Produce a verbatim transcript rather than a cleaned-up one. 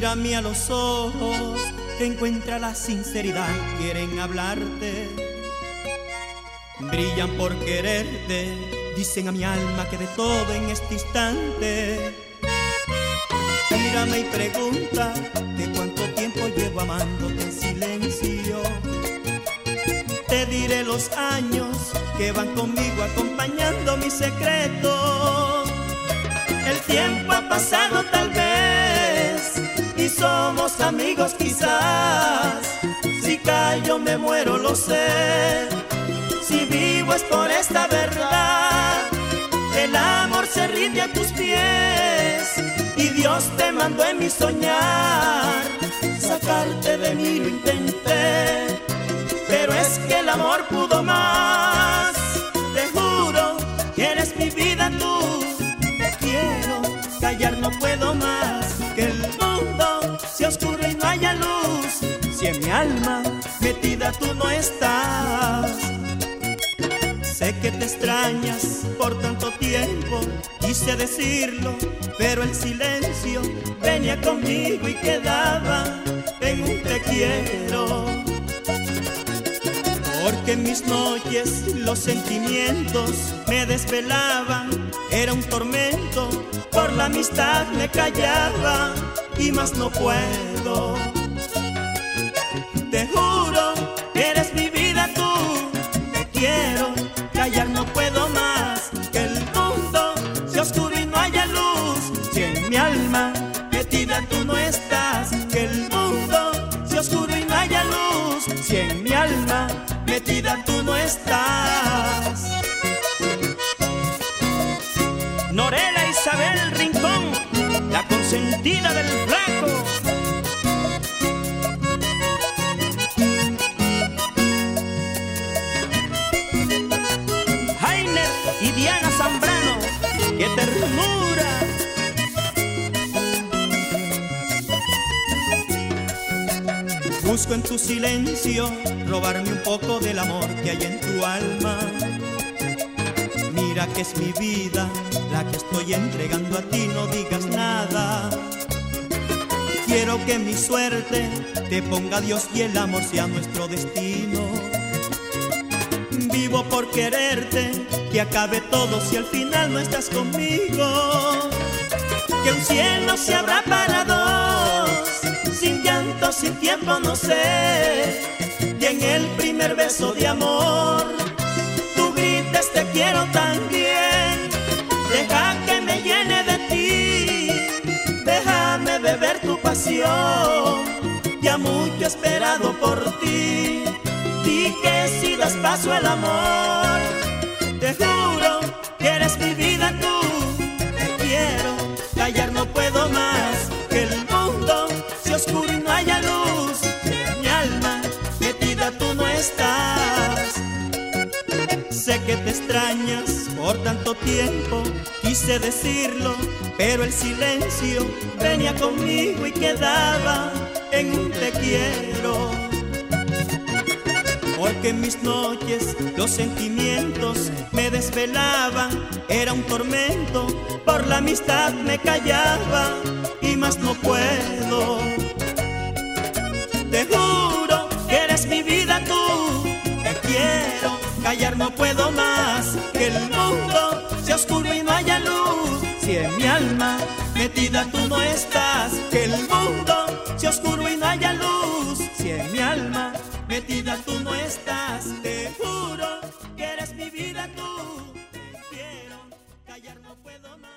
Mírame a los ojos, encuentra la sinceridad, quieren hablarte, brillan por quererte, dicen a mi alma que de todo en este instante. Mírame y pregunta de cuánto tiempo llevo amándote en silencio. Te diré los años que van conmigo acompañando mi secreto. El tiempo ha pasado tal vez y somos amigos quizás. Si callo me muero, lo sé. Si vivo es por esta verdad. El amor se rinde a tus pies y Dios te mandó en mi soñar. Sacarte de mí lo intenté, pero es que el amor pudo más. Te juro que eres mi vida tú. Te quiero, callar no puedo más. Que el mundo sea oscuro y no haya luz. Si en mi alma metida tú no estás. Sé que te extrañas por tanto tiempo, quise decirlo, pero el silencio venía conmigo y quedaba en un te quiero. Porque en mis noches los sentimientos me desvelaban, era un tormento, por la amistad me callaba y más no puedo. Te juro que eres mi vida tú, te quiero, callar no puedo más. Que el mundo sea oscuro y no haya luz, si en mi alma metida tú no estás. Que el mundo sea oscuro y no haya luz, si en mi alma metida tú no estás. Norela Isabel Rincón, la consentida del flaco. Jainer y Diana Zambrano, ¡qué ternura! Busco en tu silencio robarme un poco del amor que hay en tu alma. Mira que es mi vida la que estoy entregando a ti, no digas nada. Quiero que mi suerte te ponga Dios y el amor sea nuestro destino. Vivo por quererte, que acabe todo si al final no estás conmigo. Que un cielo se abra para dos, sin llanto, sin tiempo, no sé. Y en el primer beso de amor tú grites te quiero también. Deja que me llene de ti, déjame beber tu pasión. Ya mucho he esperado por ti, di que si das paso al amor. Te juro que eres mi vida tú, te quiero, callar no puedo más. Que el mundo sea oscuro y no haya luz, en mi alma metida tú no estás. Sé que te extrañas por tanto tiempo, quise decirlo, pero el silencio venía conmigo y quedaba en un te quiero. Porque en mis noches los sentimientos me desvelaban, era un tormento, por la amistad me callaba y más no puedo. Te juro que eres mi vida tú, te quiero, callar no puedo más. Que el mundo sea oscuro y no haya luz, si en mi alma metida tú no estás. Que el mundo sea oscuro y no haya luz, si en mi alma metida tú no estás. Te juro que eres mi vida tú, te quiero, callar no puedo más.